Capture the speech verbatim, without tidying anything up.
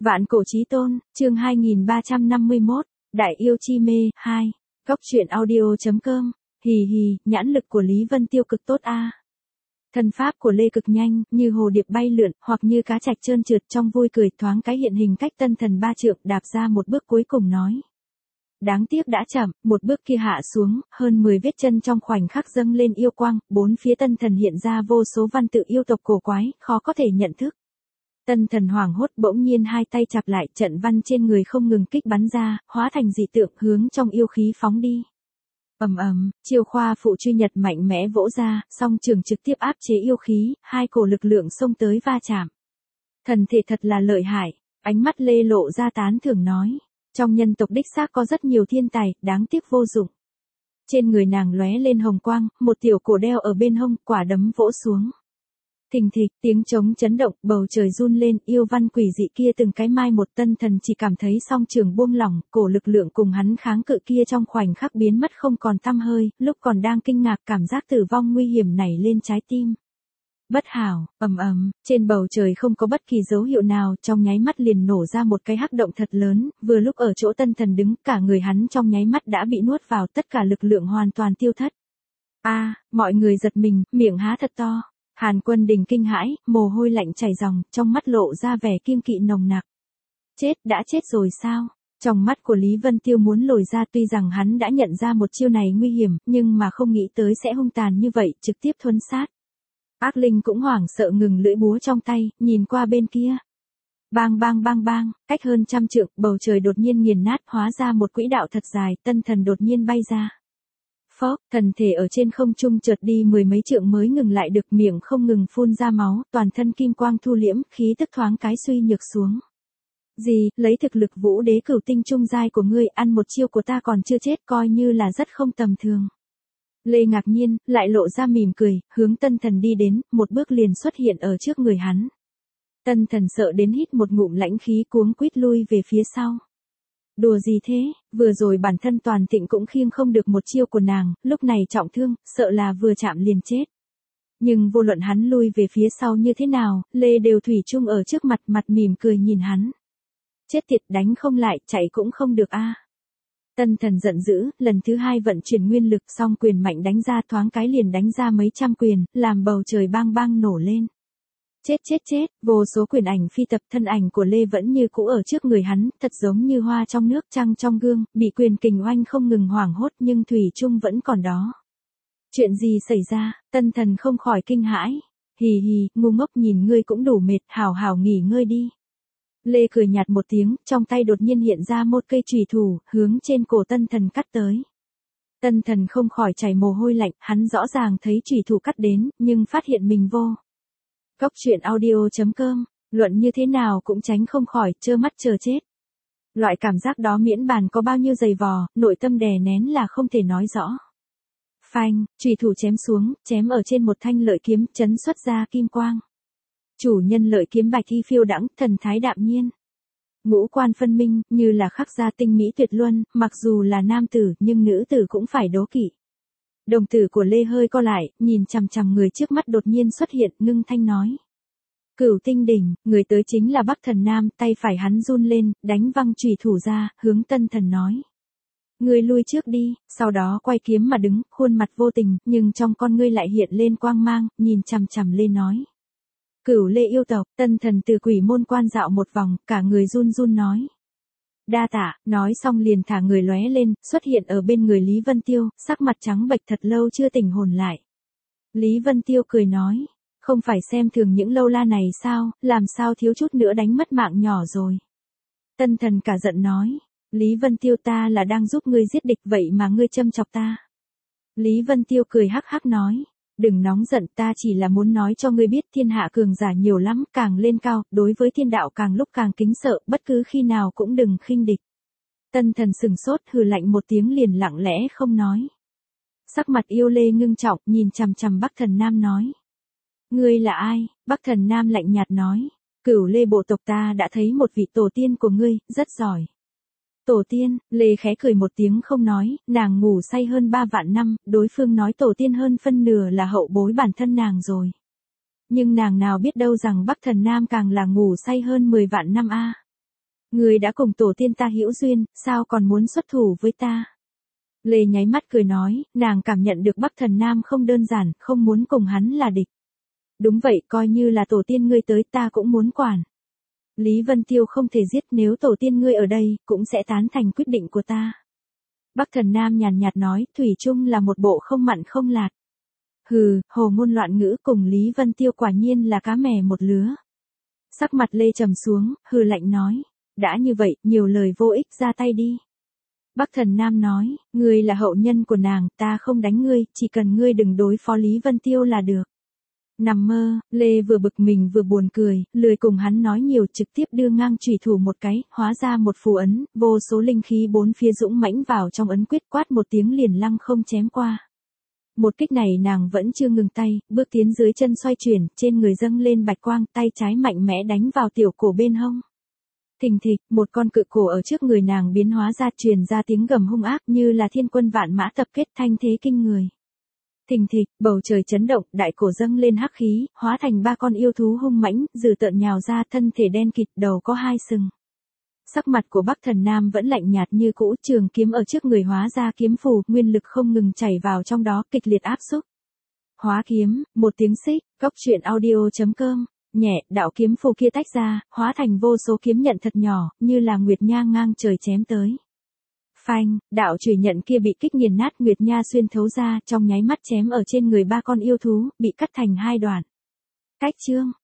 Vạn cổ chí tôn, chương hai nghìn ba trăm năm mươi mốt, Đại yêu chi mê, hai. Góc truyện audio.com, hì hì, nhãn lực của Lý Vân Tiêu cực tốt a. Thân pháp của Lê cực nhanh, như hồ điệp bay lượn, hoặc như cá trạch trơn trượt trong vui cười thoáng cái hiện hình cách tân thần ba trượng đạp ra một bước cuối cùng nói. Đáng tiếc đã chậm, một bước kia hạ xuống, hơn mười vết chân trong khoảnh khắc dâng lên yêu quang, bốn phía tân thần hiện ra vô số văn tự yêu tộc cổ quái, khó có thể nhận thức. Tân thần hoảng hốt bỗng nhiên hai tay chặp lại, trận văn trên người không ngừng kích bắn ra, hóa thành dị tượng hướng trong yêu khí phóng đi. Ầm ầm, chiêu khoa phụ truy nhật mạnh mẽ vỗ ra, song trường trực tiếp áp chế yêu khí, hai cổ lực lượng xông tới va chạm. Thần thể thật là lợi hại, ánh mắt Lê lộ ra tán thưởng nói. Trong nhân tộc đích xác có rất nhiều thiên tài, đáng tiếc vô dụng. Trên người nàng lóe lên hồng quang, một tiểu cổ đeo ở bên hông, quả đấm vỗ xuống. Thình thịch, tiếng trống chấn động, bầu trời run lên, yêu văn quỷ dị kia từng cái mai một tân thần chỉ cảm thấy song trường buông lỏng, cổ lực lượng cùng hắn kháng cự kia trong khoảnh khắc biến mất không còn tăm hơi, lúc còn đang kinh ngạc cảm giác tử vong nguy hiểm nảy lên trái tim. Bất hảo, ầm ầm, trên bầu trời không có bất kỳ dấu hiệu nào, trong nháy mắt liền nổ ra một cái hắc động thật lớn, vừa lúc ở chỗ tân thần đứng, cả người hắn trong nháy mắt đã bị nuốt vào, tất cả lực lượng hoàn toàn tiêu thất. A, mọi người giật mình, miệng há thật to. Hàn Quân Đình kinh hãi, mồ hôi lạnh chảy ròng, trong mắt lộ ra vẻ kiêng kỵ nồng nặc. Chết, đã chết rồi sao? Trong mắt của Lý Vân Tiêu muốn lồi ra, tuy rằng hắn đã nhận ra một chiêu này nguy hiểm, nhưng mà không nghĩ tới sẽ hung tàn như vậy, trực tiếp thuấn sát. Ác Linh cũng hoảng sợ ngừng lưỡi búa trong tay, nhìn qua bên kia. Bang bang bang bang, cách hơn trăm trượng, bầu trời đột nhiên nghiền nát, hóa ra một quỹ đạo thật dài, tân thần đột nhiên bay ra. Phốc, thần thể ở trên không trung chợt đi mười mấy trượng mới ngừng lại được, miệng không ngừng phun ra máu, toàn thân kim quang thu liễm, khí tức thoáng cái suy nhược xuống. Gì, lấy thực lực vũ đế cửu tinh trung giai của ngươi, ăn một chiêu của ta còn chưa chết, coi như là rất không tầm thường. Lê ngạc nhiên, lại lộ ra mỉm cười, hướng tân thần đi đến, một bước liền xuất hiện ở trước người hắn. Tân thần sợ đến hít một ngụm lãnh khí cuống quýt lui về phía sau. Đùa gì thế, vừa rồi bản thân toàn thịnh cũng khiêng không được một chiêu của nàng, lúc này trọng thương, sợ là vừa chạm liền chết. Nhưng vô luận hắn lui về phía sau như thế nào, Lê đều thủy chung ở trước mặt, mặt mỉm cười nhìn hắn. Chết tiệt, đánh không lại, chạy cũng không được a. Tân thần giận dữ, lần thứ hai vận chuyển nguyên lực, song quyền mạnh đánh ra, thoáng cái liền đánh ra mấy trăm quyền, làm bầu trời bang bang nổ lên. Chết chết chết, vô số quyền ảnh phi tập, thân ảnh của Lê vẫn như cũ ở trước người hắn, thật giống như hoa trong nước, trăng trong gương, bị quyền kình oanh không ngừng hoảng hốt nhưng thủy chung vẫn còn đó. Chuyện gì xảy ra, tân thần không khỏi kinh hãi. Hì hì, ngu ngốc, nhìn ngươi cũng đủ mệt, hào hào nghỉ ngơi đi. Lê cười nhạt một tiếng, trong tay đột nhiên hiện ra một cây chùy thủ, hướng trên cổ tân thần cắt tới. Tân thần không khỏi chảy mồ hôi lạnh, hắn rõ ràng thấy chùy thủ cắt đến, nhưng phát hiện mình vô. Góc truyện audio.com, luận như thế nào cũng tránh không khỏi, trơ mắt chờ chết. Loại cảm giác đó miễn bàn có bao nhiêu dày vò, nội tâm đè nén là không thể nói rõ. Phanh, chùy thủ chém xuống, chém ở trên một thanh lợi kiếm, chấn xuất ra kim quang. Chủ nhân lợi kiếm bạch y phiêu đãng, thần thái đạm nhiên. Ngũ quan phân minh, như là khắc ra tinh mỹ tuyệt luân, mặc dù là nam tử, nhưng nữ tử cũng phải đố kỵ. Đồng tử của Lê hơi co lại, nhìn chằm chằm người trước mắt đột nhiên xuất hiện, ngưng thanh nói. Cửu tinh đỉnh, người tới chính là Bắc Thần Nam, tay phải hắn run lên, đánh văng chùy thủ ra, hướng tân thần nói. Ngươi lui trước đi, sau đó quay kiếm mà đứng, khuôn mặt vô tình, nhưng trong con ngươi lại hiện lên quang mang, nhìn chằm chằm Lê nói. Cửu Lê yêu tộc, tân thần từ quỷ môn quan dạo một vòng, cả người run run nói. Đa tạ, nói xong liền thả người lóe lên, xuất hiện ở bên người Lý Vân Tiêu, sắc mặt trắng bệch thật lâu chưa tỉnh hồn lại. Lý Vân Tiêu cười nói, không phải xem thường những lâu la này sao, làm sao thiếu chút nữa đánh mất mạng nhỏ rồi. Tân thần cả giận nói, Lý Vân Tiêu, ta là đang giúp ngươi giết địch vậy mà ngươi châm chọc ta. Lý Vân Tiêu cười hắc hắc nói. Đừng nóng giận, ta chỉ là muốn nói cho ngươi biết thiên hạ cường giả nhiều lắm, càng lên cao, đối với thiên đạo càng lúc càng kính sợ, bất cứ khi nào cũng đừng khinh địch. Tân thần sừng sốt, hừ lạnh một tiếng liền lặng lẽ không nói. Sắc mặt yêu Lê ngưng trọng, nhìn chằm chằm Bắc Thần Nam nói. Ngươi là ai? Bắc Thần Nam lạnh nhạt nói. Cửu Lê bộ tộc, ta đã thấy một vị tổ tiên của ngươi, rất giỏi. Tổ tiên, Lê khẽ cười một tiếng không nói, nàng ngủ say hơn ba vạn năm, đối phương nói tổ tiên hơn phân nửa là hậu bối bản thân nàng rồi. Nhưng nàng nào biết đâu rằng Bắc Thần Nam càng là ngủ say hơn mười vạn năm a. Ngươi đã cùng tổ tiên ta hữu duyên, sao còn muốn xuất thủ với ta? Lê nháy mắt cười nói, nàng cảm nhận được Bắc Thần Nam không đơn giản, không muốn cùng hắn là địch. Đúng vậy, coi như là tổ tiên ngươi tới ta cũng muốn quản. Lý Vân Tiêu không thể giết, nếu tổ tiên ngươi ở đây, cũng sẽ tán thành quyết định của ta. Bắc Thần Nam nhàn nhạt nói, thủy chung là một bộ không mặn không lạt. Hừ, hồ ngôn loạn ngữ, cùng Lý Vân Tiêu quả nhiên là cá mè một lứa. Sắc mặt Lê trầm xuống, hừ lạnh nói, đã như vậy, nhiều lời vô ích, ra tay đi. Bắc Thần Nam nói, ngươi là hậu nhân của nàng, ta không đánh ngươi, chỉ cần ngươi đừng đối phó Lý Vân Tiêu là được. Nằm mơ, Lê vừa bực mình vừa buồn cười, lười cùng hắn nói nhiều, trực tiếp đưa ngang chủy thủ một cái, hóa ra một phù ấn, vô số linh khí bốn phía dũng mãnh vào trong ấn quyết, quát một tiếng liền lăng không chém qua. Một kích này nàng vẫn chưa ngừng tay, bước tiến dưới chân xoay chuyển, trên người dâng lên bạch quang, tay trái mạnh mẽ đánh vào tiểu cổ bên hông. Thình thịch, một con cự cổ ở trước người nàng biến hóa ra, truyền ra tiếng gầm hung ác như là thiên quân vạn mã tập kết, thanh thế kinh người. Thình thịch, bầu trời chấn động, đại cổ dâng lên hắc khí, hóa thành ba con yêu thú hung mãnh, dữ tợn nhào ra, thân thể đen kịt, đầu có hai sừng. Sắc mặt của Bắc Thần Nam vẫn lạnh nhạt như cũ, trường kiếm ở trước người hóa ra kiếm phù, nguyên lực không ngừng chảy vào trong đó, kịch liệt áp xúc. Hóa kiếm, một tiếng xích, góc truyện audio chấm com, nhẹ, đạo kiếm phù kia tách ra, hóa thành vô số kiếm nhận thật nhỏ, như là nguyệt nha ngang trời chém tới. Phanh, đạo chùy nhận kia bị kích nghiền nát, nguyệt nha xuyên thấu ra, trong nháy mắt chém ở trên người ba con yêu thú, bị cắt thành hai đoạn. Cách chương